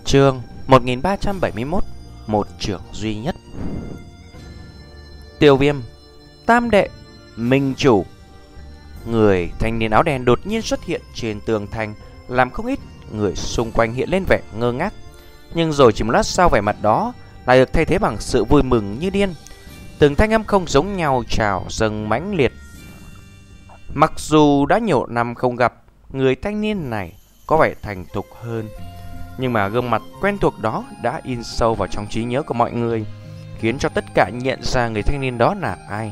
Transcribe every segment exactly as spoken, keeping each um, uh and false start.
Chương một nghìn ba trăm bảy mươi mốt. Một trưởng duy nhất. Tiêu Viêm, Tam đệ, Minh chủ. Người thanh niên áo đen đột nhiên xuất hiện trên tường thành, làm không ít người xung quanh hiện lên vẻ ngơ ngác. Nhưng rồi chỉ một lát sau, vẻ mặt đó lại được thay thế bằng sự vui mừng như điên. Từng thanh âm không giống nhau trào dâng mãnh liệt. Mặc dù đã nhiều năm không gặp, người thanh niên này có vẻ thành thục hơn, nhưng mà gương mặt quen thuộc đó đã in sâu vào trong trí nhớ của mọi người, khiến cho tất cả nhận ra người thanh niên đó là ai.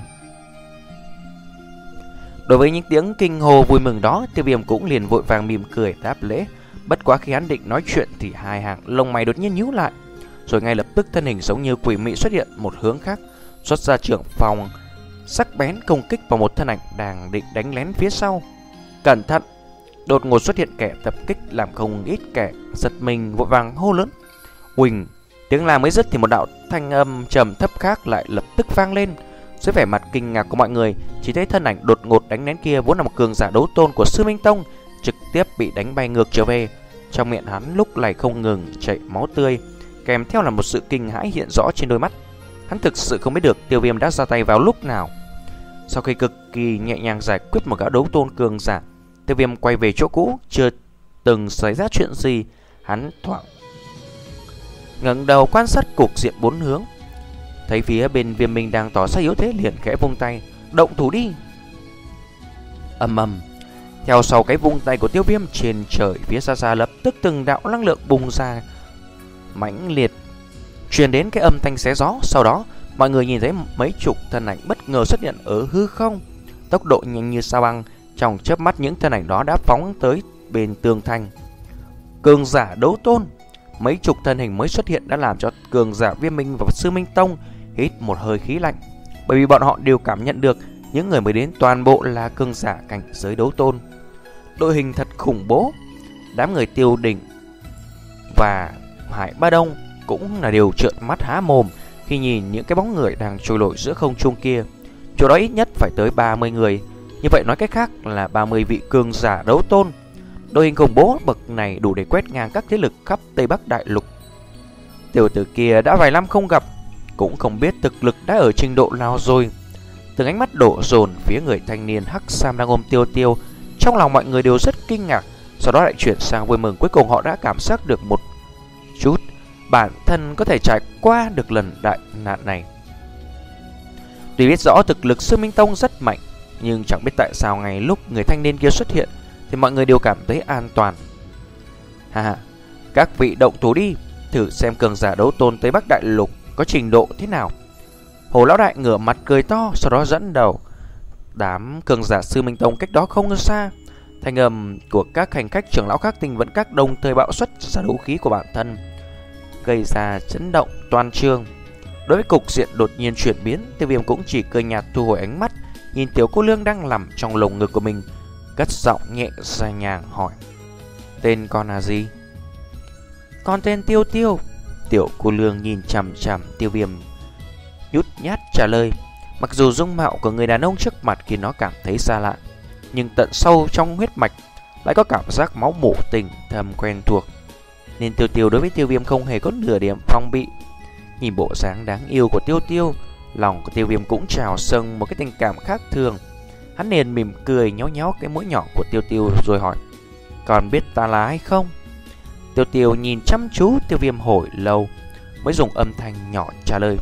Đối với những tiếng kinh hô vui mừng đó, Tiêu Viêm cũng liền vội vàng mỉm cười đáp lễ. Bất quá khi hắn định nói chuyện thì hai hàng lông mày đột nhiên nhíu lại, rồi ngay lập tức thân hình giống như quỷ mị xuất hiện một hướng khác, xuất ra trưởng phòng sắc bén công kích vào một thân ảnh đang định đánh lén phía sau. Cẩn thận! Đột ngột xuất hiện kẻ tập kích làm không ít kẻ giật mình vội vàng hô lớn. Uỳnh! Tiếng la mới dứt thì một đạo thanh âm trầm thấp khác lại lập tức vang lên. Dưới vẻ mặt kinh ngạc của mọi người, chỉ thấy thân ảnh đột ngột đánh lén kia vốn là một cường giả đấu tôn của Sư Minh Tông, trực tiếp bị đánh bay ngược trở về. Trong miệng hắn lúc này không ngừng chảy máu tươi, kèm theo là một sự kinh hãi hiện rõ trên đôi mắt. Hắn thực sự không biết được Tiêu Viêm đã ra tay vào lúc nào. Sau khi cực kỳ nhẹ nhàng giải quyết một gã đấu tôn cường giả, Tiêu Viêm quay về chỗ cũ, chưa từng xảy ra chuyện gì. Hắn thoáng ngẩng đầu quan sát cục diện bốn hướng, thấy phía bên Viêm Minh đang tỏ ra yếu thế, liền khẽ vung tay, động thủ đi. Ầm ầm, theo sau cái vung tay của Tiêu Viêm, trên trời phía xa xa lập tức từng đạo năng lượng bùng ra mãnh liệt, truyền đến cái âm thanh xé gió. Sau đó mọi người nhìn thấy mấy chục thân ảnh bất ngờ xuất hiện ở hư không, tốc độ nhanh như sao băng. Trong chớp mắt, những thân ảnh đó đã phóng tới bên tường thành. Cường giả đấu tôn, mấy chục thân hình mới xuất hiện đã làm cho cường giả Viêm Minh và Sư Minh Tông hít một hơi khí lạnh, bởi vì bọn họ đều cảm nhận được những người mới đến toàn bộ là cường giả cảnh giới đấu tôn. Đội hình thật khủng bố. Đám người Tiêu Đỉnh và Hải Ba Đông cũng là điều trợn mắt há mồm khi nhìn những cái bóng người đang trôi nổi giữa không trung kia. Chỗ đó ít nhất phải tới ba mươi người. Như vậy nói cách khác là ba mươi vị cường giả đấu tôn. Đội hình khủng bố bậc này đủ để quét ngang các thế lực khắp Tây Bắc Đại Lục. Tiểu tử kia đã vài năm không gặp, cũng không biết thực lực đã ở trình độ nào rồi. Từng ánh mắt đổ dồn phía người thanh niên hắc sam đang ôm Tiêu Tiêu. Trong lòng mọi người đều rất kinh ngạc, sau đó lại chuyển sang vui mừng. Cuối cùng họ đã cảm giác được một chút bản thân có thể trải qua được lần đại nạn này. Tuy biết rõ thực lực Sư Minh Tông rất mạnh, nhưng chẳng biết tại sao ngày lúc người thanh niên kia xuất hiện thì mọi người đều cảm thấy an toàn. Ha ha, các vị động thủ đi, thử xem cường giả đấu tôn Tây Bắc Đại Lục có trình độ thế nào. Hồ lão đại ngửa mặt cười to, sau đó dẫn đầu đám cường giả Sư Minh Tông cách đó không xa. Thanh âm của các hành khách trưởng lão khác tinh vẫn các đồng thời bạo xuất ra đấu khí của bản thân, gây ra chấn động toàn trường. Đối với cục diện đột nhiên chuyển biến, Tiêu Viêm cũng chỉ cười nhạt thu hồi ánh mắt, nhìn tiểu cô nương đang nằm trong lồng ngực của mình, cất giọng nhẹ nhàng nhàng hỏi: tên con là gì? Con tên Tiêu Tiêu. Tiểu cô nương nhìn chằm chằm Tiêu Viêm, nhút nhát trả lời. Mặc dù dung mạo của người đàn ông trước mặt khiến nó cảm thấy xa lạ, nhưng tận sâu trong huyết mạch lại có cảm giác máu mủ tình thầm quen thuộc, nên Tiêu Tiêu đối với Tiêu Viêm không hề có nửa điểm phong bị. Nhìn bộ dáng đáng yêu của Tiêu Tiêu, lòng của Tiêu Viêm cũng trào dâng một cái tình cảm khác thường. Hắn liền mỉm cười nhéo nhéo cái mũi nhỏ của Tiêu Tiêu rồi hỏi: còn biết ta là ai không? Tiêu Tiêu nhìn chăm chú Tiêu Viêm hồi lâu mới dùng âm thanh nhỏ trả lời: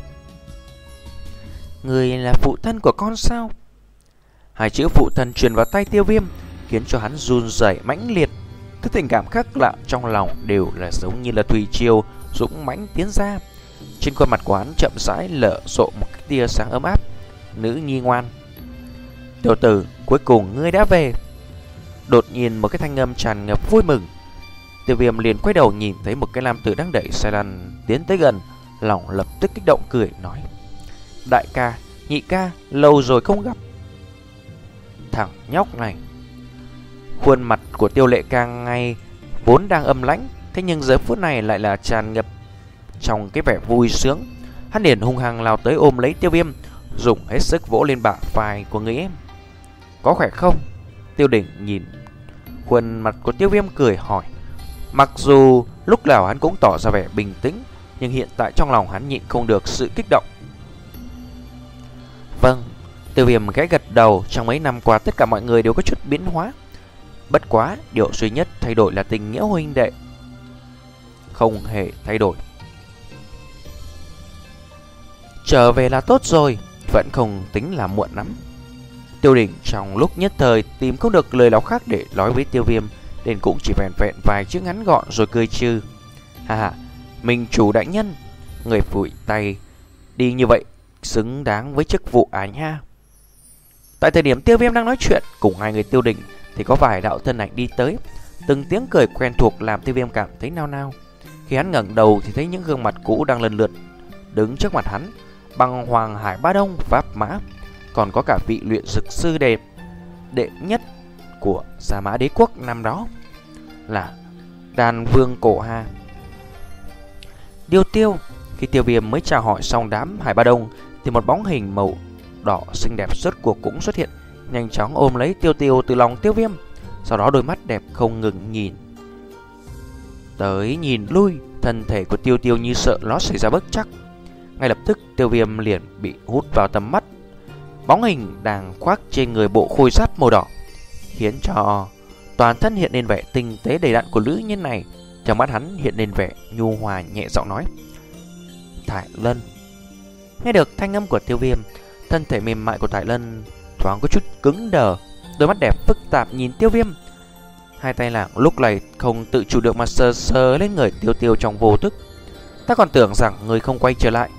người là phụ thân của con sao? Hai chữ phụ thân truyền vào tay Tiêu Viêm khiến cho hắn run rẩy mãnh liệt. Các tình cảm khác lạ trong lòng đều là giống như là thủy triều dũng mãnh tiến ra. Trên khuôn mặt của hắn chậm rãi lở rộ một cái tia sáng ấm áp. Nữ nhi ngoan, tiểu tử, cuối cùng ngươi đã về. Đột nhiên một cái thanh âm tràn ngập vui mừng. Tiêu Viêm liền quay đầu nhìn thấy một cái nam tử đang đẩy xe lăn tiến tới gần, lòng lập tức kích động cười nói: đại ca, nhị ca, lâu rồi không gặp. Thằng nhóc này. Khuôn mặt của Tiêu Lệ càng ngày vốn đang âm lãnh, thế nhưng giờ phút này lại là tràn ngập trong cái vẻ vui sướng. Hắn liền hung hăng lao tới ôm lấy Tiêu Viêm, dùng hết sức vỗ lên bả vai của người em. Có khỏe không? Tiêu Đỉnh nhìn khuôn mặt của Tiêu Viêm cười hỏi. Mặc dù lúc nào hắn cũng tỏ ra vẻ bình tĩnh, nhưng hiện tại trong lòng hắn nhịn không được sự kích động. Vâng, Tiêu Viêm khẽ gật đầu. Trong mấy năm qua tất cả mọi người đều có chút biến hóa, bất quá điều duy nhất thay đổi là tình nghĩa huynh đệ không hề thay đổi. Trở về là tốt rồi, vẫn không tính là muộn lắm. Tiêu Đình trong lúc nhất thời tìm không được lời nào khác để nói với Tiêu Viêm, nên cũng chỉ vẹn vẹn vài chữ ngắn gọn rồi cười trừ. Ha ha, minh chủ đại nhân, người phủi tay đi như vậy xứng đáng với chức vụ à nha. Tại thời điểm Tiêu Viêm đang nói chuyện cùng hai người Tiêu Đình thì có vài đạo thân ảnh đi tới. Từng tiếng cười quen thuộc làm Tiêu Viêm cảm thấy nao nao. Khi hắn ngẩng đầu thì thấy những gương mặt cũ đang lần lượt đứng trước mặt hắn. Bằng Hoàng Hải Ba Đông, Pháp Mã, còn có cả vị luyện dược sư đẹp đệ nhất của Gia Mã Đế Quốc năm đó là Đan Vương Cổ Hà. Điêu Tiêu. Khi Tiêu Viêm mới chào hỏi xong đám Hải Ba Đông thì một bóng hình màu đỏ xinh đẹp rốt cuộc cũng xuất hiện, nhanh chóng ôm lấy Tiêu Tiêu từ lòng Tiêu Viêm. Sau đó đôi mắt đẹp không ngừng nhìn tới nhìn lui. Thân thể của Tiêu Tiêu như sợ nó xảy ra bất trắc. Ngay lập tức Tiêu Viêm liền bị hút vào tầm mắt. Bóng hình đang khoác trên người bộ khôi giáp màu đỏ khiến cho toàn thân hiện lên vẻ tinh tế đầy đặn của nữ nhân này. Trong mắt hắn hiện lên vẻ nhu hòa, nhẹ giọng nói: Thải Lân. Nghe được thanh âm của Tiêu Viêm, thân thể mềm mại của Thải Lân thoáng có chút cứng đờ, đôi mắt đẹp phức tạp nhìn Tiêu Viêm. Hai tay nàng lúc này không tự chủ được mà sờ sờ lên người Tiêu Tiêu trong vô thức. Ta còn tưởng rằng người không quay trở lại.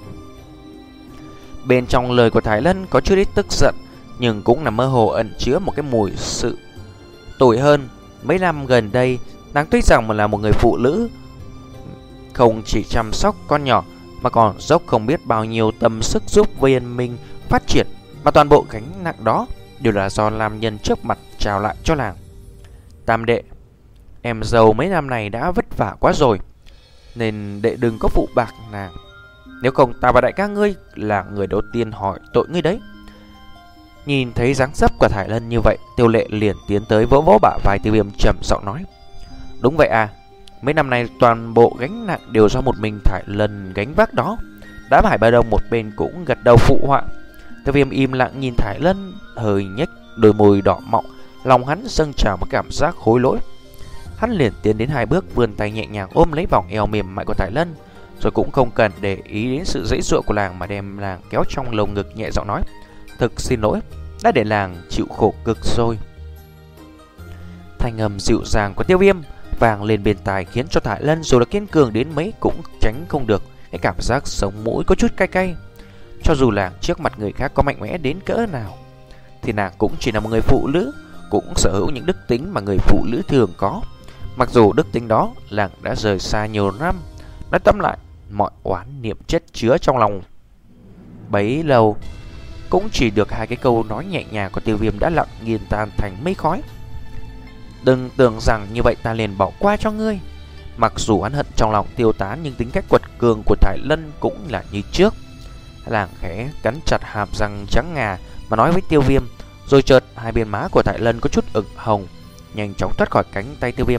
Bên trong lời của Thái Lân có chút ít tức giận, nhưng cũng là mơ hồ ẩn chứa một cái mùi sự tồi hơn. Mấy năm gần đây, nàng tuy rằng là một người phụ nữ không chỉ chăm sóc con nhỏ, mà còn dốc không biết bao nhiêu tâm sức giúp Viên Minh phát triển, mà toàn bộ gánh nặng đó đều là do nam nhân trước mặt trao lại cho nàng. Tam đệ, em dâu mấy năm này đã vất vả quá rồi, nên đệ đừng có phụ bạc nàng. Nếu không ta và đại ca ngươi là người đầu tiên hỏi tội ngươi đấy. Nhìn thấy dáng dấp của Thải Lân như vậy, Tiêu Lệ liền tiến tới vỗ vỗ bả vai Tiêu Viêm, trầm giọng nói: Đúng vậy à, mấy năm nay toàn bộ gánh nặng đều do một mình Thải Lân gánh vác đó. Đám Hải Ba Đông một bên cũng gật đầu phụ họa. Tiêu Viêm im lặng nhìn Thải Lân, hơi nhếch đôi môi đỏ mọng, lòng hắn dâng trào một cảm giác hối lỗi. Hắn liền tiến đến hai bước, vươn tay nhẹ nhàng ôm lấy vòng eo mềm mại của Thải Lân, rồi cũng không cần để ý đến sự dãy dụa của nàng mà đem nàng kéo trong lồng ngực, nhẹ giọng nói: Thực xin lỗi, đã để nàng chịu khổ cực rồi. Thanh âm dịu dàng của Tiêu Viêm vang lên bên tai khiến cho Thải Lân dù là kiên cường đến mấy cũng tránh không được cái cảm giác sống mũi có chút cay cay. Cho dù là trước mặt người khác có mạnh mẽ đến cỡ nào thì nàng cũng chỉ là một người phụ nữ, cũng sở hữu những đức tính mà người phụ nữ thường có. Mặc dù đức tính đó nàng đã rời xa nhiều năm, nói tóm lại mọi oán niệm chất chứa trong lòng bấy lâu cũng chỉ được hai cái câu nói nhẹ nhàng của Tiêu Viêm đã lặng nghiền tan thành mây khói. Đừng tưởng rằng như vậy ta liền bỏ qua cho ngươi. Mặc dù hắn hận trong lòng tiêu tán, nhưng tính cách quật cường của Thải Lân cũng là như trước. Nàng khẽ cắn chặt hàm răng trắng ngà mà nói với Tiêu Viêm, rồi chợt hai bên má của Thải Lân có chút ửng hồng, nhanh chóng thoát khỏi cánh tay Tiêu Viêm.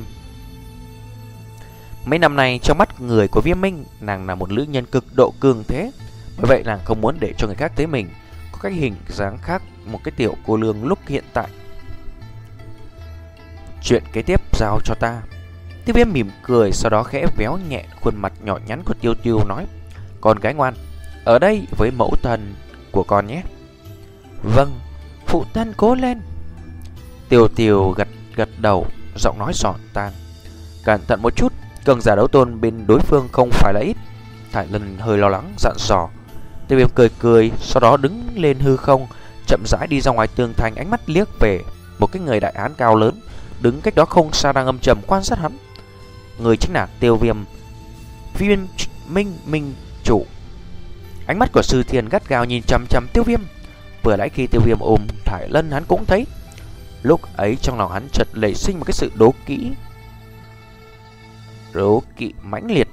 Mấy năm nay trong mắt người của Viêm Minh, nàng là một nữ nhân cực độ cường thế. Bởi vậy nàng không muốn để cho người khác thấy mình có cái hình dáng khác một cái tiểu cô nương lúc hiện tại. Chuyện kế tiếp giao cho ta. Tiêu Viêm mỉm cười, sau đó khẽ véo nhẹ khuôn mặt nhỏ nhắn của Tiêu Tiêu, nói: Con gái ngoan, ở đây với mẫu thần của con nhé. Vâng, phụ thân cố lên. Tiêu Tiêu gật gật đầu, giọng nói giòn tan: Cẩn thận một chút, cường giả đấu tôn bên đối phương không phải là ít. Thải Lân hơi lo lắng dặn dò. Tiêu Viêm cười cười, sau đó đứng lên hư không, chậm rãi đi ra ngoài tường thành, ánh mắt liếc về một cái người đại hán cao lớn đứng cách đó không xa đang âm trầm quan sát hắn. Người chính là Tiêu Viêm, Viên Minh Minh chủ. Ánh mắt của Sư Thiên gắt gao nhìn chằm chằm Tiêu Viêm. Vừa nãy khi Tiêu Viêm ôm Thải Lân hắn cũng thấy, lúc ấy trong lòng hắn chợt nảy sinh một cái sự đố kỵ, đố kỵ mãnh liệt.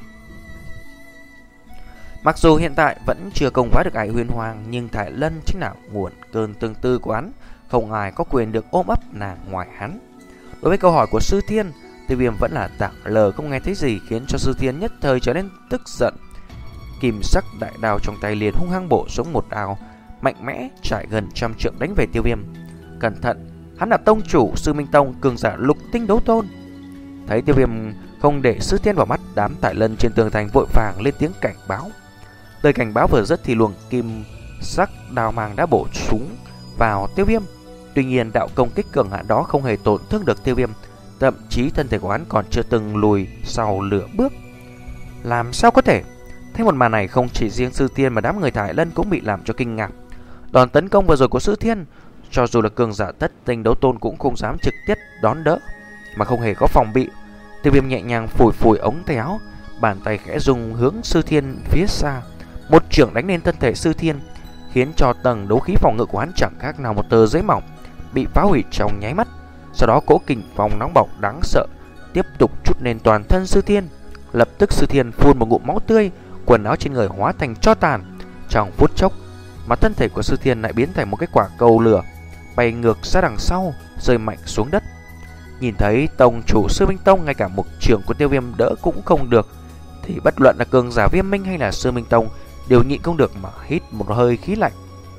Mặc dù hiện tại vẫn chưa công phá được Ải Huyền Hoàng, nhưng Thải Lân chính là nguồn cơn tương tư của hắn, không ai có quyền được ôm ấp nàng ngoài hắn. Đối với câu hỏi của Sư Thiên, Tiêu Viêm vẫn là tảng lờ không nghe thấy gì, khiến cho Sư Thiên nhất thời trở nên tức giận. Kim sắc đại đao trong tay liền hung hăng bổ xuống một đao mạnh mẽ trải gần trăm trượng đánh về Tiêu Viêm. Cẩn thận, hắn là tông chủ Sư Minh Tông, cường giả lục tinh đấu tôn. Thấy Tiêu Viêm không để Sư Thiên vào mắt, đám Tại Lân trên tường thành vội vàng lên tiếng cảnh báo. Lời cảnh báo vừa dứt thì luồng kim sắc đao mang đã bổ súng vào Tiêu Viêm. Tuy nhiên đạo công kích cường hãn đó không hề tổn thương được Tiêu Viêm, thậm chí thân thể của hắn còn chưa từng lùi sau nửa bước. Làm sao có thể? Thấy một màn này, không chỉ riêng Sư Thiên mà đám người Tại Lân cũng bị làm cho kinh ngạc. Đòn tấn công vừa rồi của Sư Thiên, cho dù là cường giả tất tinh đấu tôn cũng không dám trực tiếp đón đỡ, mà không hề có phòng bị. Tiêu Viêm nhẹ nhàng phủi phủi ống tay áo, bàn tay khẽ dùng hướng Sư Thiên phía xa, một chưởng đánh lên thân thể Sư Thiên, khiến cho tầng đấu khí phòng ngự của hắn chẳng khác nào một tờ giấy mỏng bị phá hủy trong nháy mắt. Sau đó cỗ kình phong nóng bỏng đáng sợ tiếp tục trút lên toàn thân Sư Thiên. Lập tức Sư Thiên phun một ngụm máu tươi, quần áo trên người hóa thành tro tàn. Trong phút chốc, mà thân thể của Sư Thiên lại biến thành một cái quả cầu lửa, bay ngược ra đằng sau, rơi mạnh xuống đất. Nhìn thấy tông chủ Sư Minh Tông ngay cả một trường của Tiêu Viêm đỡ cũng không được, thì bất luận là cường giả Viêm Minh hay là Sư Minh Tông đều nhịn không được mà hít một hơi khí lạnh.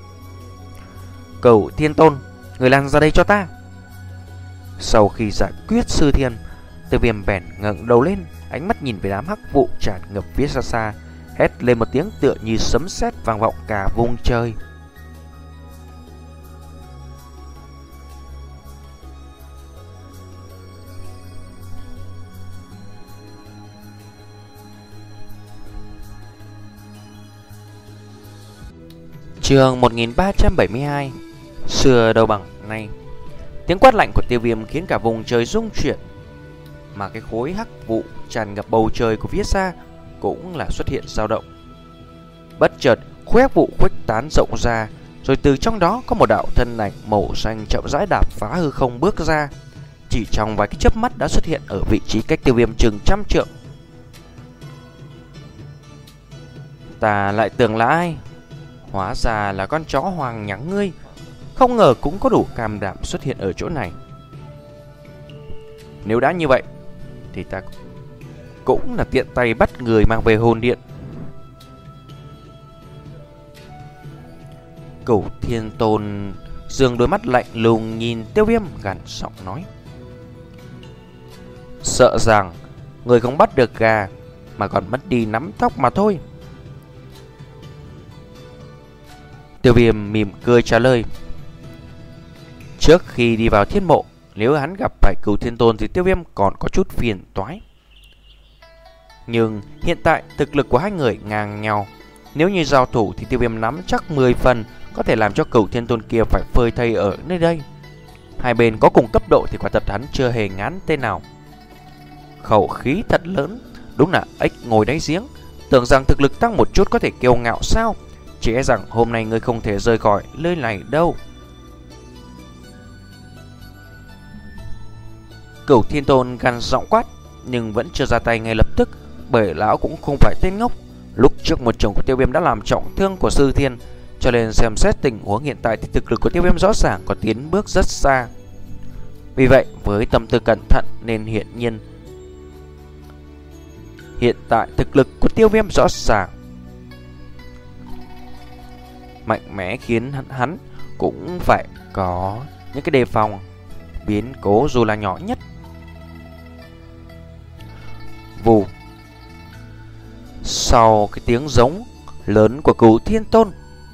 Cửu Thiên Tôn, người lăn ra đây cho ta. Sau khi giải quyết Sư Thiên, Tiêu Viêm bèn ngẩng đầu lên, ánh mắt nhìn về đám hắc vụ tràn ngập phía xa xa, hét lên một tiếng tựa như sấm sét vang vọng cả vùng trời. Chương một nghìn ba trăm bảy mươi hai. Xưa đâu bằng nay. Tiếng quát lạnh của Tiêu Viêm khiến cả vùng trời rung chuyển, mà cái khối hắc vụ tràn ngập bầu trời của phía xa cũng là xuất hiện dao động. Bất chợt, khối hắc vụ khuếch tán rộng ra, rồi từ trong đó có một đạo thân ảnh màu xanh chậm rãi đạp phá hư không bước ra. Chỉ trong vài cái chớp mắt đã xuất hiện ở vị trí cách Tiêu Viêm chừng trăm trượng. Ta lại tưởng là ai? Hóa ra là con chó hoang nhắng ngươi. Không ngờ cũng có đủ can đảm xuất hiện ở chỗ này. Nếu đã như vậy thì ta cũng là tiện tay bắt người mang về hồn điện. Cửu Thiên Tôn dương đôi mắt lạnh lùng nhìn Tiêu Viêm, gằn giọng nói: sợ rằng người không bắt được gà mà còn mất đi nắm tóc mà thôi. Tiêu Viêm mỉm cười trả lời: trước khi đi vào thiên mộ, nếu hắn gặp phải Cửu Thiên Tôn thì Tiêu Viêm còn có chút phiền toái. Nhưng hiện tại thực lực của hai người ngang nhau, nếu như giao thủ thì Tiêu Viêm nắm chắc mười phần có thể làm cho Cửu Thiên Tôn kia phải phơi thây ở nơi đây. Hai bên có cùng cấp độ thì quả thật hắn chưa hề ngán tên nào. Khẩu khí thật lớn, đúng là ếch ngồi đáy giếng. Tưởng rằng thực lực tăng một chút có thể kiêu ngạo sao? Chỉ e rằng hôm nay ngươi không thể rời khỏi nơi này đâu. Cửu Thiên Tôn gằn giọng quát, nhưng vẫn chưa ra tay ngay lập tức, bởi lão cũng không phải tên ngốc. Lúc trước một chồng của Tiêu Viêm đã làm trọng thương của Sư Thiên, cho nên xem xét tình huống hiện tại thì thực lực của Tiêu Viêm rõ ràng có tiến bước rất xa. Vì vậy, với tâm tư cẩn thận nên hiện nhiên hiện tại thực lực của Tiêu Viêm rõ ràng mạnh mẽ, khiến hắn, hắn cũng phải có những cái đề phòng biến cố dù là nhỏ nhất. Vù. Sau cái tiếng giống lớn của Cửu Thiên Tôn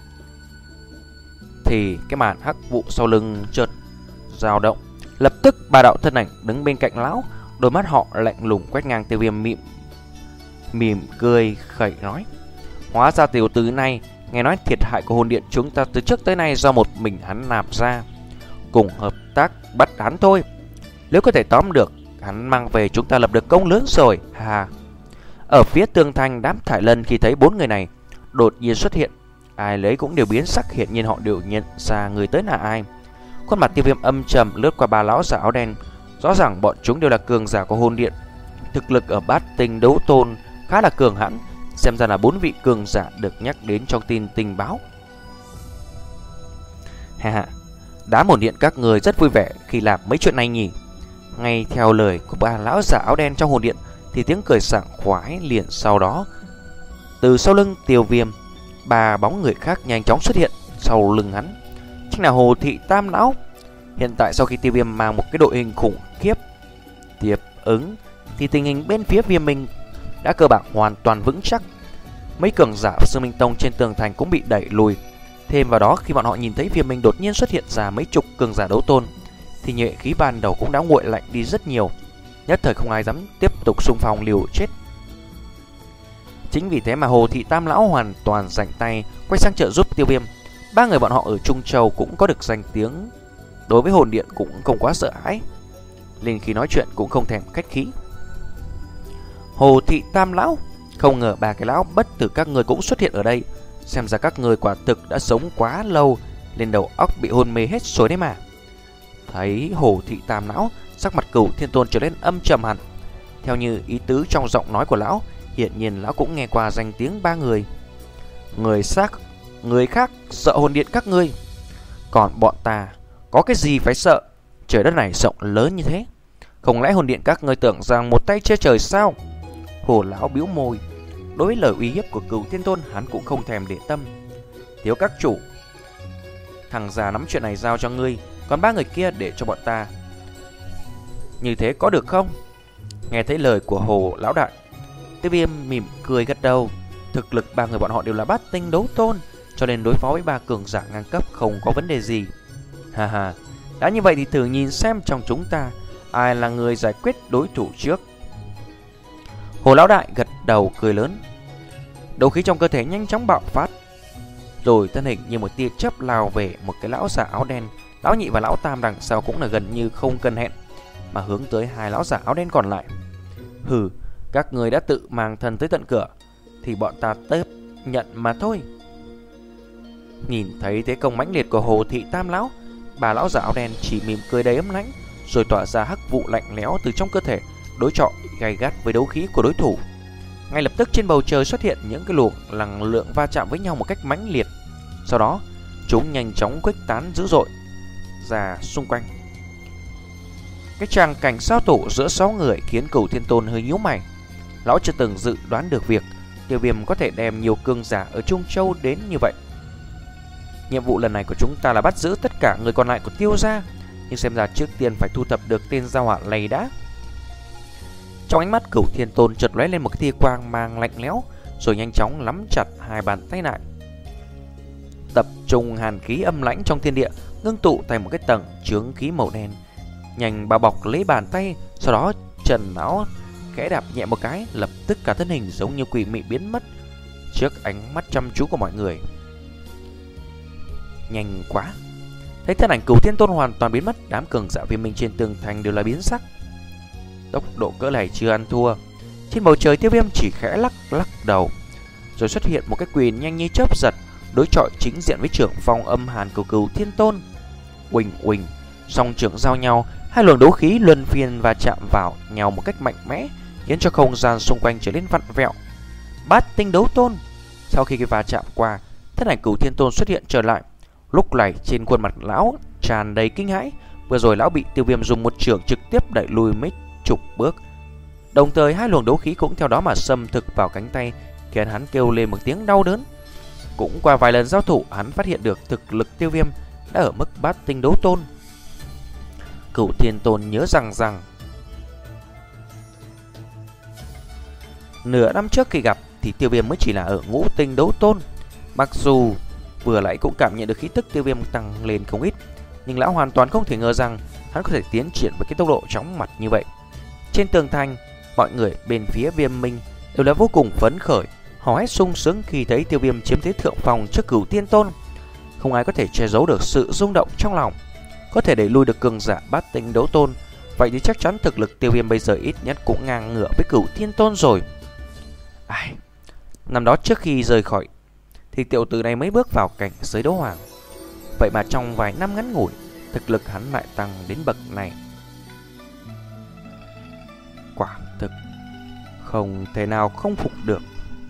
thì cái màn hắc vụ sau lưng chợt dao động. Lập tức ba đạo thân ảnh đứng bên cạnh lão, đôi mắt họ lạnh lùng quét ngang Tiêu Viêm, mỉm mỉm cười khẩy nói: hóa ra tiểu tử này, nghe nói thiệt hại của hồn điện chúng ta từ trước tới nay do một mình hắn nạp ra, cùng hợp tác bắt hắn thôi. Nếu có thể tóm được hắn mang về, chúng ta lập được công lớn rồi. Hà. Ở phía tường thành, đám Thải Lân khi thấy bốn người này đột nhiên xuất hiện, ai lấy cũng đều biến sắc, hiện nhiên họ đều nhận ra người tới là ai. Khuôn mặt Tiêu Viêm âm trầm lướt qua ba lão giả áo đen, rõ ràng bọn chúng đều là cường giả của hồn điện, thực lực ở bát tinh đấu tôn khá là cường hãn. Xem ra là bốn vị cường giả được nhắc đến trong tin tình báo. Ha ha, đám hồn điện các người rất vui vẻ khi làm mấy chuyện này nhỉ? Ngay theo lời của ba lão giả áo đen trong hồn điện thì tiếng cười sảng khoái liền sau đó. Từ sau lưng Tiêu Viêm, ba bóng người khác nhanh chóng xuất hiện sau lưng hắn. Chính là Hồ Thị Tam lão. Hiện tại sau khi Tiêu Viêm mang một cái đội hình khủng khiếp tiếp ứng thì tình hình bên phía Viêm Minh đã cơ bản hoàn toàn vững chắc. Mấy cường giả Sư Minh Tông trên tường thành cũng bị đẩy lùi. Thêm vào đó, khi bọn họ nhìn thấy Viêm Minh đột nhiên xuất hiện ra mấy chục cường giả đấu tôn thì nhuệ khí ban đầu cũng đã nguội lạnh đi rất nhiều. Nhất thời không ai dám tiếp tục xung phong liều chết. Chính vì thế mà Hồ Thị Tam lão hoàn toàn rảnh tay quay sang trợ giúp Tiêu Viêm. Ba người bọn họ ở Trung Châu cũng có được danh tiếng, đối với hồn điện cũng không quá sợ hãi, nên khi nói chuyện cũng không thèm khách khí. Hồ Thị Tam lão, không ngờ ba cái lão bất tử các người cũng xuất hiện ở đây. Xem ra các người quả thực đã sống quá lâu, lên đầu óc bị hôn mê hết rồi đấy mà. Thấy Hồ Thị Tam lão, sắc mặt Cửu Thiên Tôn trở nên âm trầm hẳn. Theo như ý tứ trong giọng nói của lão, hiển nhiên lão cũng nghe qua danh tiếng ba người. Người xác, người khác sợ hồn điện các ngươi, còn bọn ta có cái gì phải sợ? Trời đất này rộng lớn như thế, không lẽ hồn điện các ngươi tưởng rằng một tay che trời sao? Hồ lão bĩu môi. Đối với lời uy hiếp của Cửu Thiên Tôn, hắn cũng không thèm để tâm. Thiếu các chủ, thằng già nắm chuyện này giao cho ngươi, còn ba người kia để cho bọn ta. Như thế có được không? Nghe thấy lời của Hồ lão đại, Tiêu Viêm mỉm cười gật đầu. Thực lực ba người bọn họ đều là bát tinh đấu tôn, cho nên đối phó với ba cường giả ngang cấp không có vấn đề gì. Ha ha, đã như vậy thì thử nhìn xem trong chúng ta ai là người giải quyết đối thủ trước. Hồ lão đại gật đầu cười lớn. Đấu khí trong cơ thể nhanh chóng bạo phát, rồi thân hình như một tia chớp lao về một cái lão giả áo đen. Lão nhị và lão tam đằng sau cũng là gần như không cần hẹn mà hướng tới hai lão giả áo đen còn lại. Hừ, các người đã tự mang thân tới tận cửa thì bọn ta tiếp nhận mà thôi. Nhìn thấy thế công mãnh liệt của Hồ Thị Tam lão, bà lão giả áo đen chỉ mỉm cười đầy ấm lãnh, rồi tỏa ra hắc vụ lạnh lẽo từ trong cơ thể, đối chọi gay gắt với đấu khí của đối thủ. Ngay lập tức trên bầu trời xuất hiện những cái luồng năng lượng va chạm với nhau một cách mãnh liệt. Sau đó chúng nhanh chóng khuếch tán dữ dội ra xung quanh. Cái tràng cảnh giao thủ giữa sáu người khiến Cửu Thiên Tôn hơi nhíu mày. Lão chưa từng dự đoán được việc Tiêu Viêm có thể đem nhiều cường giả ở Trung Châu đến như vậy. Nhiệm vụ lần này của chúng ta là bắt giữ tất cả người còn lại của Tiêu gia, nhưng xem ra trước tiên phải thu thập được tên gia hỏa này đã. Trong ánh mắt Cửu Thiên Tôn chợt lóe lên một cái tia quang mang lạnh lẽo, rồi nhanh chóng nắm chặt hai bàn tay lại, tập trung hàn khí âm lãnh trong thiên địa, ngưng tụ thành một cái tầng chướng khí màu đen, nhanh bao bọc lấy bàn tay. Sau đó trần não khẽ đạp nhẹ một cái, lập tức cả thân hình giống như quỷ mị biến mất trước ánh mắt chăm chú của mọi người. Nhanh quá! Thấy thân ảnh Cửu Thiên Tôn hoàn toàn biến mất, đám cường giả Viêm Minh trên tường thành đều là biến sắc. Tốc độ cỡ này chưa ăn thua. Trên bầu trời Tiêu Viêm chỉ khẽ lắc lắc đầu, rồi xuất hiện một cái quyền nhanh như chớp giật, đối chọi chính diện với trưởng phong âm hàn của Cửu Thiên Tôn. Uỳnh uỳnh, song trưởng giao nhau, hai luồng đấu khí luân phiên và chạm vào nhau một cách mạnh mẽ, khiến cho không gian xung quanh trở nên vặn vẹo. Bát tinh đấu tôn. Sau khi cái va chạm qua, thân ảnh Cửu Thiên Tôn xuất hiện trở lại. Lúc này trên khuôn mặt lão tràn đầy kinh hãi. Vừa rồi lão bị Tiêu Viêm dùng một chưởng trực tiếp đẩy lùi mấy chục bước, đồng thời hai luồng đấu khí cũng theo đó mà xâm thực vào cánh tay, khiến hắn kêu lên một tiếng đau đớn. Cũng qua vài lần giao thủ, hắn phát hiện được thực lực Tiêu Viêm đã ở mức bát tinh đấu tôn. Cửu Thiên Tôn nhớ rằng rằng nửa năm trước khi gặp thì Tiêu Viêm mới chỉ là ở ngũ tinh đấu tôn. Mặc dù vừa nãy cũng cảm nhận được khí tức Tiêu Viêm tăng lên không ít, nhưng lão hoàn toàn không thể ngờ rằng hắn có thể tiến triển với cái tốc độ chóng mặt như vậy. Trên tường thành, mọi người bên phía Viêm Minh đều là vô cùng phấn khởi, hò hét sung sướng khi thấy Tiêu Viêm chiếm thế thượng phong trước Cửu Thiên Tôn. Không ai có thể che giấu được sự rung động trong lòng. Có thể đẩy lui được cường giả bát tinh đấu tôn, vậy thì chắc chắn thực lực Tiêu Viêm bây giờ ít nhất cũng ngang ngửa với Cửu Thiên Tôn rồi. Ai, năm đó trước khi rời khỏi thì tiểu tử này mới bước vào cảnh giới đấu hoàng, vậy mà trong vài năm ngắn ngủi thực lực hắn lại tăng đến bậc này. Quả thực không thể nào không phục được.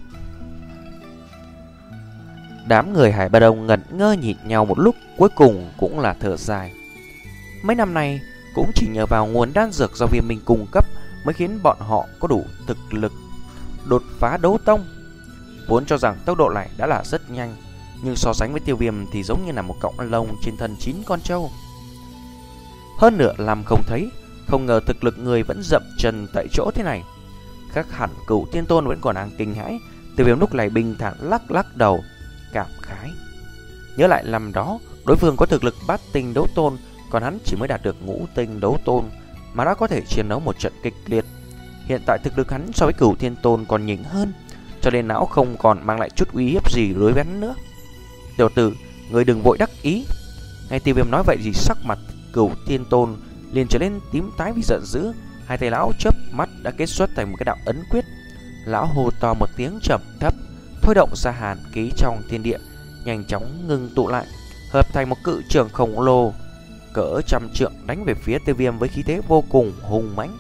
Đám người Hải Ba Đông ngẩn ngơ nhìn nhau một lúc, cuối cùng cũng là thở dài. Mấy năm nay cũng chỉ nhờ vào nguồn đan dược do Viêm Minh cung cấp mới khiến bọn họ có đủ thực lực đột phá đấu tông. Vốn cho rằng tốc độ này đã là rất nhanh, nhưng so sánh với Tiêu Viêm thì giống như là một cọng lông trên thân chín con trâu. Hơn nữa làm không thấy, không ngờ thực lực người vẫn dậm chân tại chỗ thế này. Khác hẳn Cửu Thiên Tôn vẫn còn đang kinh hãi. Tiêu Viêm lúc này bình thản lắc lắc đầu, cảm khái. Nhớ lại năm đó, đối phương có thực lực bát tinh đấu tôn, còn hắn chỉ mới đạt được ngũ tinh đấu tôn, mà đã có thể chiến đấu một trận kịch liệt. Hiện tại thực lực hắn so với Cửu Thiên Tôn còn nhỉnh hơn, cho nên não không còn mang lại chút uy hiếp gì đối với hắn nữa. Tiểu tử, người đừng vội đắc ý. Ngay Tiêu Viêm nói vậy thì sắc mặt Cửu Thiên Tôn liền trở lên tím tái vì giận dữ. Hai tay lão chớp mắt đã kết xuất thành một cái đạo ấn quyết. Lão hô to một tiếng trầm thấp, thôi động ra hàn khí trong thiên địa, nhanh chóng ngưng tụ lại, hợp thành một cự trường khổng lồ cỡ trăm trượng đánh về phía Tiêu Viêm với khí thế vô cùng hùng mãnh.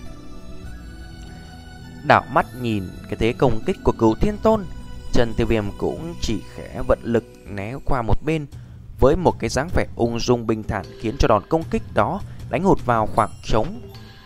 Đảo mắt nhìn cái thế công kích của Cửu Thiên Tôn, Trần Tiêu Viêm cũng chỉ khẽ vận lực né qua một bên, với một cái dáng vẻ ung dung bình thản khiến cho đòn công kích đó đánh hụt vào khoảng trống.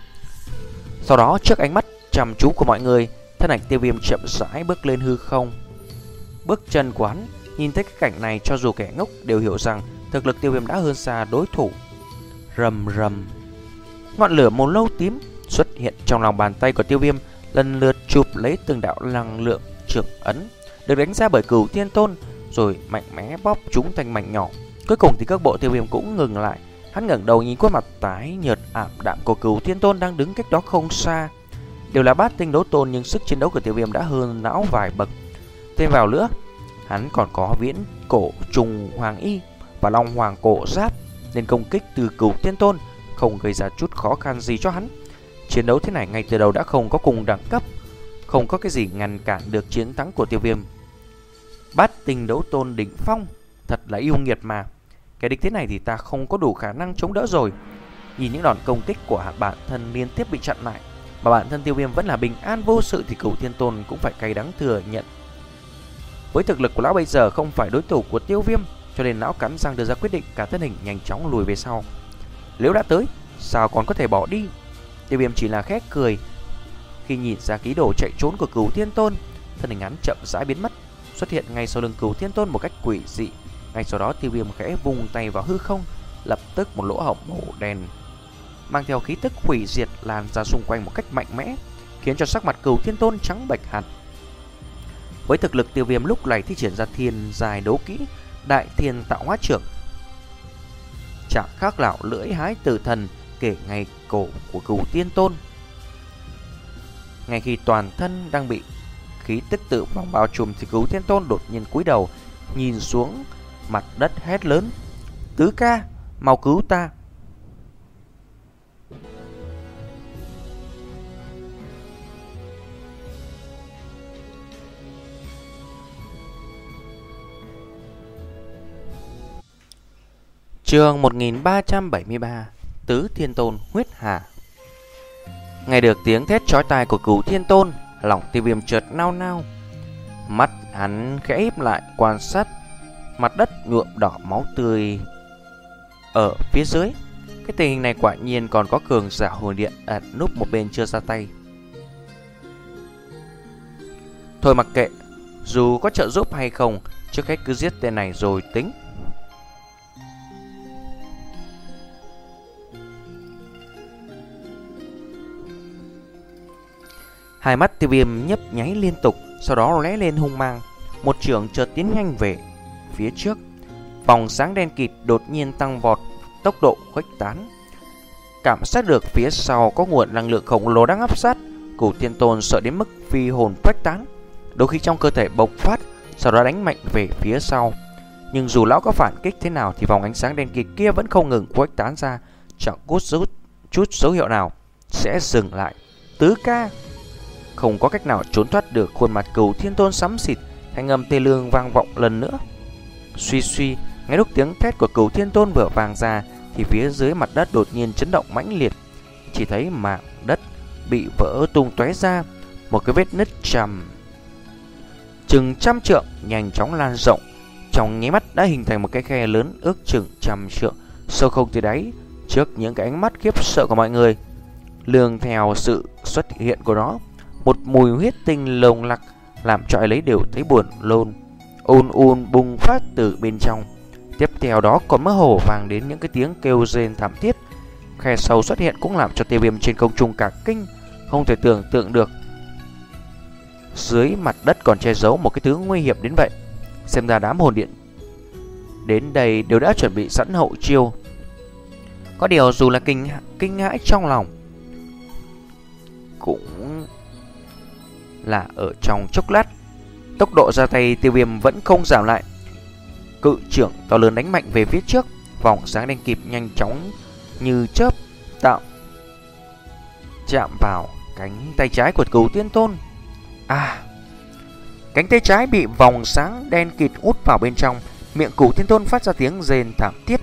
Sau đó trước ánh mắt chăm chú của mọi người, thân ảnh Tiêu Viêm chậm rãi bước lên hư không. Bước chân của hắn nhìn thấy cái cảnh này, cho dù kẻ ngốc đều hiểu rằng thực lực Tiêu Viêm đã hơn xa đối thủ. Rầm rầm, ngọn lửa màu nâu tím xuất hiện trong lòng bàn tay của Tiêu Viêm, lần lượt chụp lấy từng đạo năng lượng trưởng ấn được đánh ra bởi Cửu Thiên Tôn, rồi mạnh mẽ bóp chúng thành mảnh nhỏ. Cuối cùng thì cước bộ Tiêu Viêm cũng ngừng lại. Hắn ngẩng đầu nhìn khuôn mặt tái nhợt ảm đạm của Cửu Thiên Tôn đang đứng cách đó không xa. Đều là bát tinh đấu tôn, nhưng sức chiến đấu của Tiêu Viêm đã hơn não vài bậc. Thêm vào nữa, hắn còn có viễn cổ trùng hoàng y và long hoàng cổ giáp, nên công kích từ Cửu Thiên Tôn không gây ra chút khó khăn gì cho hắn. Chiến đấu thế này ngay từ đầu đã không có cùng đẳng cấp, không có cái gì ngăn cản được chiến thắng của Tiêu Viêm. Bát tinh đấu tôn đỉnh phong, thật là yêu nghiệt mà. Cái địch thế này thì ta không có đủ khả năng chống đỡ rồi. Nhìn những đòn công kích của bản thân liên tiếp bị chặn lại, mà bản thân Tiêu Viêm vẫn là bình an vô sự, thì Cửu Thiên Tôn cũng phải cay đắng thừa nhận. Với thực lực của lão bây giờ không phải đối thủ của Tiêu Viêm, cho nên lão cắn răng đưa ra quyết định, cả thân hình nhanh chóng lùi về sau. Nếu đã tới, sao còn có thể bỏ đi? Tiêu Viêm chỉ là khẽ cười khi nhìn ra ký đồ chạy trốn của Cửu Thiên Tôn. Thân hình hắn chậm rãi biến mất, xuất hiện ngay sau lưng Cửu Thiên Tôn một cách quỷ dị. Ngay sau đó Tiêu Viêm khẽ vung tay vào hư không, lập tức một lỗ hổng màu đen mang theo khí tức hủy diệt lan ra xung quanh một cách mạnh mẽ, khiến cho sắc mặt Cửu Thiên Tôn trắng bệch hẳn. Với thực lực Tiêu Viêm lúc này thi triển ra thiên dài đấu kỹ Đại Thiên Tạo Hóa Trưởng, chẳng khác nào lưỡi hái tử thần kể ngay cổ của Cửu Thiên Tôn. Ngay khi toàn thân đang bị khí tức tự vòng bao trùm thì Cửu Thiên Tôn đột nhiên cúi đầu nhìn xuống mặt đất hét lớn: "Tứ ca, mau cứu ta!" Chương một nghìn ba trăm bảy mươi ba: Tứ Thiên Tôn huyết hà. Nghe được tiếng thét chói tai của Cửu Thiên Tôn, lòng Tiêu Viêm chợt nao nao. Mắt hắn khẽ híp lại quan sát mặt đất nhuộm đỏ máu tươi ở phía dưới. Cái tình hình này quả nhiên còn có cường giả hồn điện ẩn núp một bên chưa ra tay. Thôi mặc kệ, dù có trợ giúp hay không, trước hết cứ giết tên này rồi tính. Hai mắt Tiêu Viêm nhấp nháy liên tục, sau đó lóe lên hung mang, một chưởng chợt tiến nhanh về phía trước. Vòng sáng đen kịt đột nhiên tăng vọt, tốc độ khuếch tán. Cảm giác được phía sau có nguồn năng lượng khổng lồ đang áp sát, Cửu Thiên Tôn sợ đến mức phi hồn khuếch tán, đôi khi trong cơ thể bộc phát, sau đó đánh mạnh về phía sau. Nhưng dù lão có phản kích thế nào thì vòng ánh sáng đen kịt kia vẫn không ngừng khuếch tán ra, chẳng có chút dấu hiệu nào sẽ dừng lại. Tứ ca! Không có cách nào trốn thoát được, khuôn mặt Cửu Thiên Tôn xám xịt, thanh âm tê lương vang vọng lần nữa. Suy suy, ngay lúc tiếng thét của Cửu Thiên Tôn vừa vang ra thì phía dưới mặt đất đột nhiên chấn động mãnh liệt. Chỉ thấy mảng đất bị vỡ tung tóe ra, một cái vết nứt trầm chừng trăm trượng nhanh chóng lan rộng, trong nháy mắt đã hình thành một cái khe lớn ước chừng trăm trượng, sâu không tới đáy. Trước những cái ánh mắt khiếp sợ của mọi người, lường theo sự xuất hiện của nó, một mùi huyết tinh lồng lặc làm cho ai lấy đều thấy buồn lôn, ùn ùn bùng phát từ bên trong. Tiếp theo đó còn mơ hồ vang đến những cái tiếng kêu rên thảm thiết. Khe sâu xuất hiện cũng làm cho Tiêu Viêm trên không trung cả kinh, không thể tưởng tượng được dưới mặt đất còn che giấu một cái thứ nguy hiểm đến vậy. Xem ra đám hồn điện đến đây đều đã chuẩn bị sẵn hậu chiêu. Có điều dù là kinh kinh hãi trong lòng, cũng là ở trong chốc lát. Tốc độ ra tay Tiêu Viêm vẫn không giảm lại. Cự trưởng to lớn đánh mạnh về phía trước, vòng sáng đen kịt nhanh chóng như chớp tạo chạm vào cánh tay trái của Cửu Tiên Tôn. À, cánh tay trái bị vòng sáng đen kịt út vào bên trong, miệng Cửu Tiên Tôn phát ra tiếng rên thảm thiết.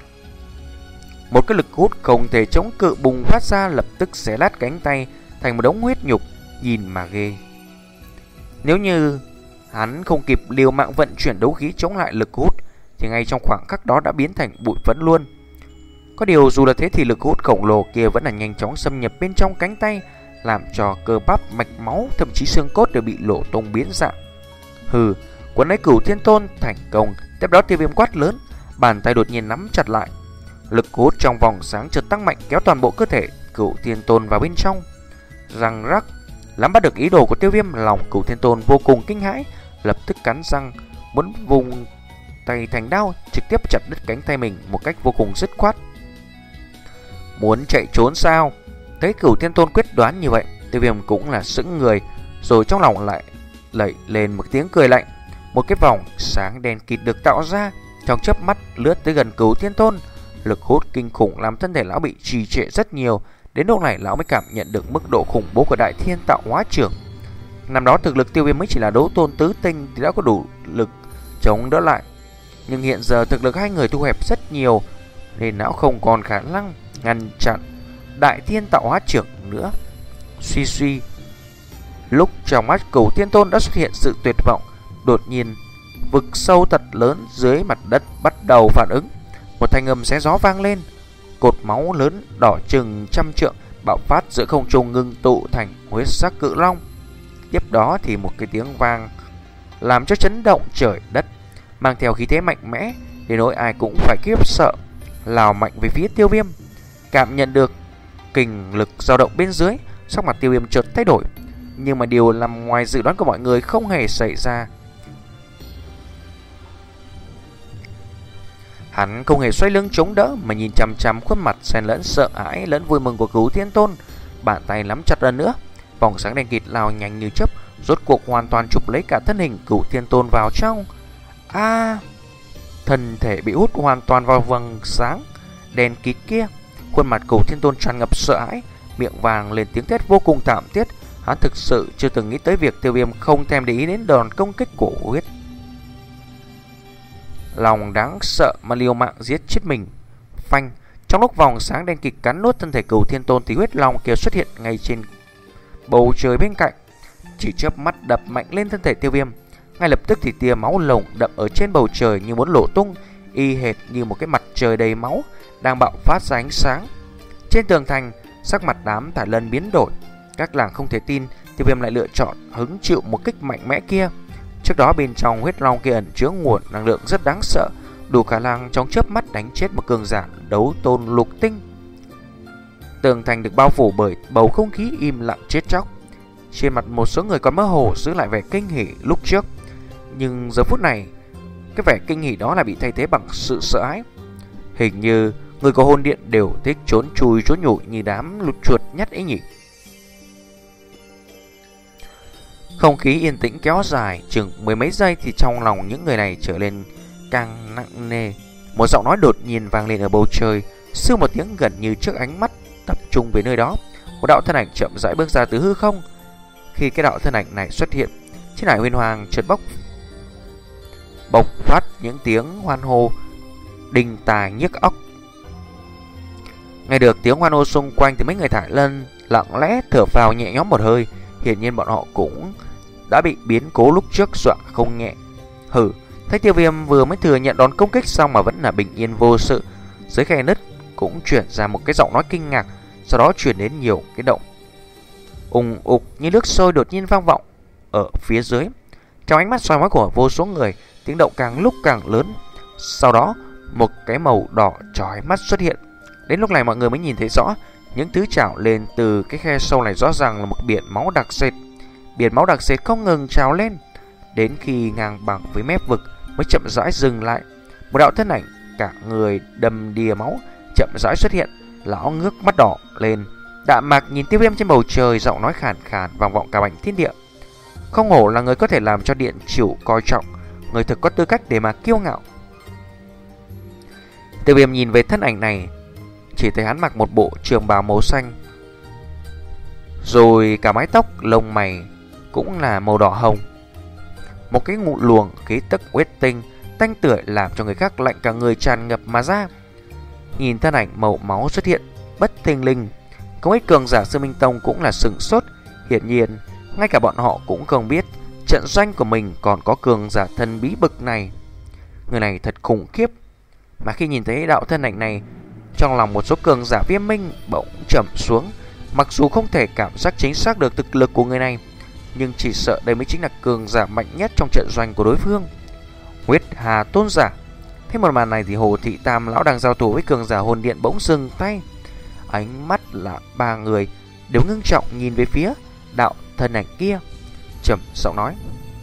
Một cái lực hút không thể chống cự bùng phát ra, lập tức xé lát cánh tay thành một đống huyết nhục, nhìn mà ghê. Nếu như hắn không kịp liều mạng vận chuyển đấu khí chống lại lực hút thì ngay trong khoảng khắc đó đã biến thành bụi phấn luôn. Có điều dù là thế thì lực hút khổng lồ kia vẫn là nhanh chóng xâm nhập bên trong cánh tay, làm cho cơ bắp, mạch máu, thậm chí xương cốt đều bị lộ tung biến dạng. Hừ, quấn lấy Cửu Tiên Tôn thành công. Tiếp đó Tiêu Viêm quát lớn, bàn tay đột nhiên nắm chặt lại. Lực hút trong vòng sáng chợt tăng mạnh, kéo toàn bộ cơ thể Cửu Tiên Tôn vào bên trong. Răng rắc, nắm bắt được ý đồ của Tiêu Viêm, lòng Cửu Tiên Tôn vô cùng kinh hãi, lập tức cắn răng muốn vùng tay thành đao, trực tiếp chặt đứt cánh tay mình một cách vô cùng dứt khoát. Muốn chạy trốn sao? Thấy Cửu Tiên Tôn quyết đoán như vậy, Tiêu Viêm cũng là sững người, rồi trong lòng lại lẩy lên một tiếng cười lạnh. Một cái vòng sáng đen kịt được tạo ra, trong chớp mắt lướt tới gần Cửu Tiên Tôn. Lực hút kinh khủng làm thân thể lão bị trì trệ rất nhiều. Đến lúc này lão mới cảm nhận được mức độ khủng bố của Đại Thiên Tạo Hóa Trưởng. Năm đó thực lực Tiêu Viêm mới chỉ là đấu tôn tứ tinh thì đã có đủ lực chống đỡ lại, nhưng hiện giờ thực lực hai người thu hẹp rất nhiều, nên lão không còn khả năng ngăn chặn Đại Thiên Tạo Hóa Trưởng nữa. Suy suy, lúc trong mắt Cửu Tiên Tôn đã xuất hiện sự tuyệt vọng, đột nhiên vực sâu thật lớn dưới mặt đất bắt đầu phản ứng. Một thanh âm xé gió vang lên, cột máu lớn đỏ chừng trăm trượng bạo phát giữa không trung, ngưng tụ thành huyết sắc cự long. Tiếp đó thì một cái tiếng vang làm cho chấn động trời đất, mang theo khí thế mạnh mẽ đến nỗi ai cũng phải khiếp sợ, lao mạnh về phía Tiêu Viêm. Cảm nhận được kình lực dao động bên dưới, sắc mặt Tiêu Viêm chợt thay đổi, nhưng mà điều nằm ngoài dự đoán của mọi người không hề xảy ra. Hắn không hề xoay lưng chống đỡ mà nhìn chằm chằm khuôn mặt xen lẫn sợ hãi lẫn vui mừng của Cửu Tiên Tôn. Bàn tay nắm chặt lần nữa, vòng sáng đen kịt lao nhanh như chớp, rốt cuộc hoàn toàn chụp lấy cả thân hình Cửu Tiên Tôn vào trong. A, à, thân thể bị hút hoàn toàn vào vầng sáng đen kịt kia. Khuôn mặt Cửu Tiên Tôn tràn ngập sợ hãi, miệng vàng lên tiếng thét vô cùng thảm thiết. Hắn thực sự chưa từng nghĩ tới việc Tiêu Viêm không thèm để ý đến đòn công kích của huyết lòng đáng sợ mà liều mạng giết chết mình. Phanh, trong lúc vòng sáng đen kịt cắn nuốt thân thể Cửu Tiên Tôn thì huyết long kia xuất hiện ngay trên bầu trời bên cạnh, chỉ chớp mắt đập mạnh lên thân thể Tiêu Viêm. Ngay lập tức thì tia máu lồng đậm ở trên bầu trời như muốn nổ tung, y hệt như một cái mặt trời đầy máu đang bạo phát ra ánh sáng. Trên tường thành, sắc mặt đám Thải Lân biến đổi. Các làng không thể tin Tiêu Viêm lại lựa chọn hứng chịu một kích mạnh mẽ kia. Trước đó bên trong huyết long kia ẩn chứa nguồn năng lượng rất đáng sợ, đủ khả năng trong chớp mắt đánh chết một cường giả đấu tôn lục tinh. Tường thành được bao phủ bởi bầu không khí im lặng chết chóc. Trên mặt một số người còn mơ hồ giữ lại vẻ kinh hỉ lúc trước, nhưng giờ phút này cái vẻ kinh hỉ đó lại bị thay thế bằng sự sợ hãi. Hình như người của hồn điện đều thích trốn chui trốn nhủi như đám lụt chuột nhắt ấy nhỉ. Không khí yên tĩnh kéo dài chừng mười mấy giây thì trong lòng những người này trở lên càng nặng nề. Một giọng nói đột nhiên vang lên ở bầu trời, sư một tiếng gần như trước ánh mắt tập trung về nơi đó. Một đạo thân ảnh chậm rãi bước ra từ hư không. Khi cái đạo thân ảnh này xuất hiện, trên hải huyền hoàng chợt bốc bộc phát những tiếng hoan hô đình tài nhức óc. Nghe được tiếng hoan hô xung quanh thì mấy người Thải Lân lặng lẽ thở phào nhẹ nhõm một hơi. Hiển nhiên bọn họ cũng đã bị biến cố lúc trước dọa không nhẹ. Hử, thấy Tiêu Viêm vừa mới thừa nhận đòn công kích xong mà vẫn là bình yên vô sự. Dưới khe nứt cũng chuyển ra một cái giọng nói kinh ngạc, sau đó chuyển đến nhiều cái động ùng ục như nước sôi đột nhiên vang vọng ở phía dưới. Trong ánh mắt soi mói của vô số người, tiếng động càng lúc càng lớn. Sau đó một cái màu đỏ chói mắt xuất hiện. Đến lúc này mọi người mới nhìn thấy rõ, những thứ trào lên từ cái khe sâu này rõ ràng là một biển máu đặc sệt. Biển máu đặc sệt không ngừng trào lên, đến khi ngang bằng với mép vực mới chậm rãi dừng lại. Một đạo thân ảnh cả người đầm đìa máu chậm rãi xuất hiện. Lão ngước mắt đỏ lên, đạm mạc nhìn Tiêu Viêm trên bầu trời, giọng nói khàn khàn vang vọng cả mảnh thiên địa. Không hổ là người có thể làm cho điện chủ coi trọng, người thực có tư cách để mà kiêu ngạo. Tiêu Viêm nhìn về thân ảnh này, chỉ thấy hắn mặc một bộ trường bào màu xanh, rồi cả mái tóc lông mày cũng là màu đỏ hồng. Một cái ngụ luồng khí tức huyết tinh tanh tưởi làm cho người khác lạnh cả người tràn ngập mà ra. Nhìn thân ảnh màu máu xuất hiện bất thình lình, không ít cường giả Sư Minh Tông cũng là sửng sốt. Hiển nhiên ngay cả bọn họ cũng không biết trận doanh của mình còn có cường giả thần bí bực này. Người này thật khủng khiếp. Mà khi nhìn thấy đạo thân ảnh này, trong lòng một số cường giả Viêm Minh bỗng trầm xuống. Mặc dù không thể cảm giác chính xác được thực lực của người này, nhưng chỉ sợ đây mới chính là cường giả mạnh nhất trong trận doanh của đối phương, Huyết Hà Tôn giả. Thế một màn này thì Hồ Thị Tam lão đang giao thủ với cường giả hồn điện bỗng dừng tay. Ánh mắt là ba người đều ngưng trọng nhìn về phía đạo thân ảnh kia, trầm giọng nói: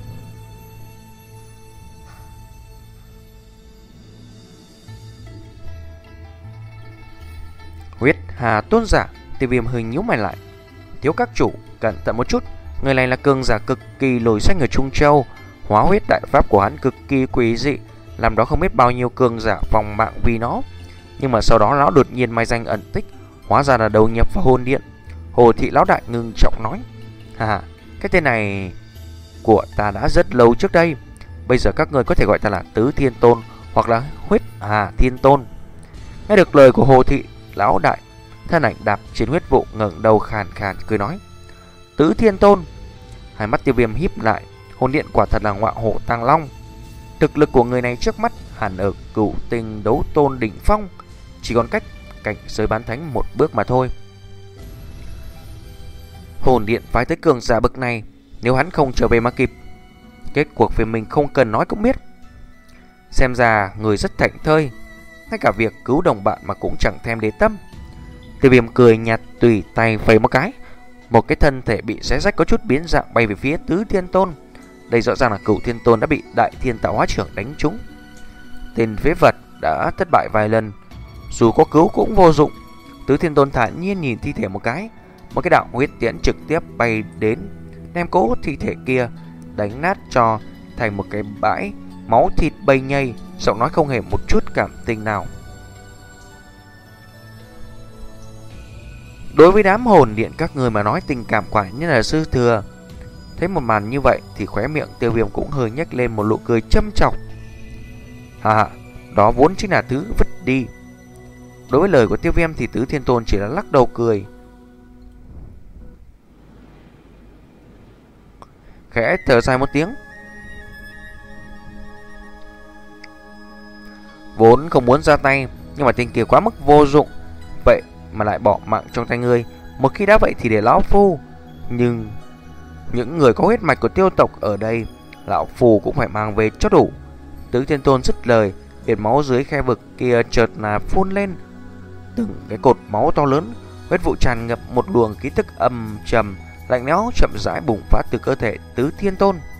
Huyết Hà Tôn giả. Tiêu Viêm hơi nhíu mày lại: Thiếu các chủ, cẩn thận một chút. Người này là cường giả cực kỳ nổi danh ở Trung Châu. Hóa huyết đại pháp của hắn cực kỳ quý dị, làm đó không biết bao nhiêu cường giả phòng mạng vì nó. Nhưng mà sau đó lão đột nhiên mai danh ẩn tích, hóa ra là đầu nhập vào hồn điện. Hồ Thị lão đại ngưng trọng nói: Hà, cái tên này của ta đã rất lâu trước đây. Bây giờ các người có thể gọi ta là Tứ Thiên Tôn hoặc là Huyết Hà Thiên Tôn. Nghe được lời của Hồ Thị lão đại, thân ảnh đạp trên huyết vụ ngẩng đầu khàn khàn cười nói: Tứ Thiên Tôn. Hai mắt Tiêu Viêm híp lại, hồn điện quả thật là ngọa hổ tàng long. Thực lực của người này trước mắt hẳn ở cửu tinh đấu tôn đỉnh phong, chỉ còn cách cảnh giới bán thánh một bước mà thôi. Hồn điện phái tới cường giả bậc này, nếu hắn không trở về mà kịp, kết cuộc về mình không cần nói cũng biết. Xem ra người rất thảnh thơi, ngay cả việc cứu đồng bạn mà cũng chẳng thèm để tâm. Tiêu Viêm cười nhạt, tùy tay vẫy một cái, một cái thân thể bị xé rách có chút biến dạng bay về phía Tứ Thiên Tôn. Đây rõ ràng là Cửu Thiên Tôn đã bị Đại Thiên Tạo Hóa Trưởng đánh trúng. Tên phế vật đã thất bại vài lần, dù có cứu cũng vô dụng. Tứ Thiên Tôn thản nhiên nhìn thi thể một cái, một cái đạo huyết tiễn trực tiếp bay đến, đem cố thi thể kia đánh nát cho thành một cái bãi máu thịt bay nhây, giọng nói không hề một chút cảm tình nào. Đối với đám hồn điện các người mà nói, tình cảm quả như là sư thừa. Thấy một màn như vậy thì khóe miệng Tiêu Viêm cũng hơi nhếch lên một nụ cười châm chọc. Hà, đó vốn chính là thứ vứt đi. Đối với lời của Tiêu Viêm thì Tứ Thiên Tôn chỉ là lắc đầu cười, khẽ thở dài một tiếng. Vốn không muốn ra tay, nhưng mà tên kia quá mức vô dụng, vậy mà lại bỏ mạng trong tay ngươi. Một khi đã vậy thì để lão phu. Nhưng những người có huyết mạch của tiêu tộc ở đây, lão phu cũng phải mang về cho đủ. Tứ Thiên Tôn dứt lời, biển máu dưới khe vực kia chợt là phun lên từng cái cột máu to lớn. Huyết vụ tràn ngập, một luồng khí tức âm trầm lạnh lẽo chậm rãi bùng phát từ cơ thể Tứ Thiên Tôn.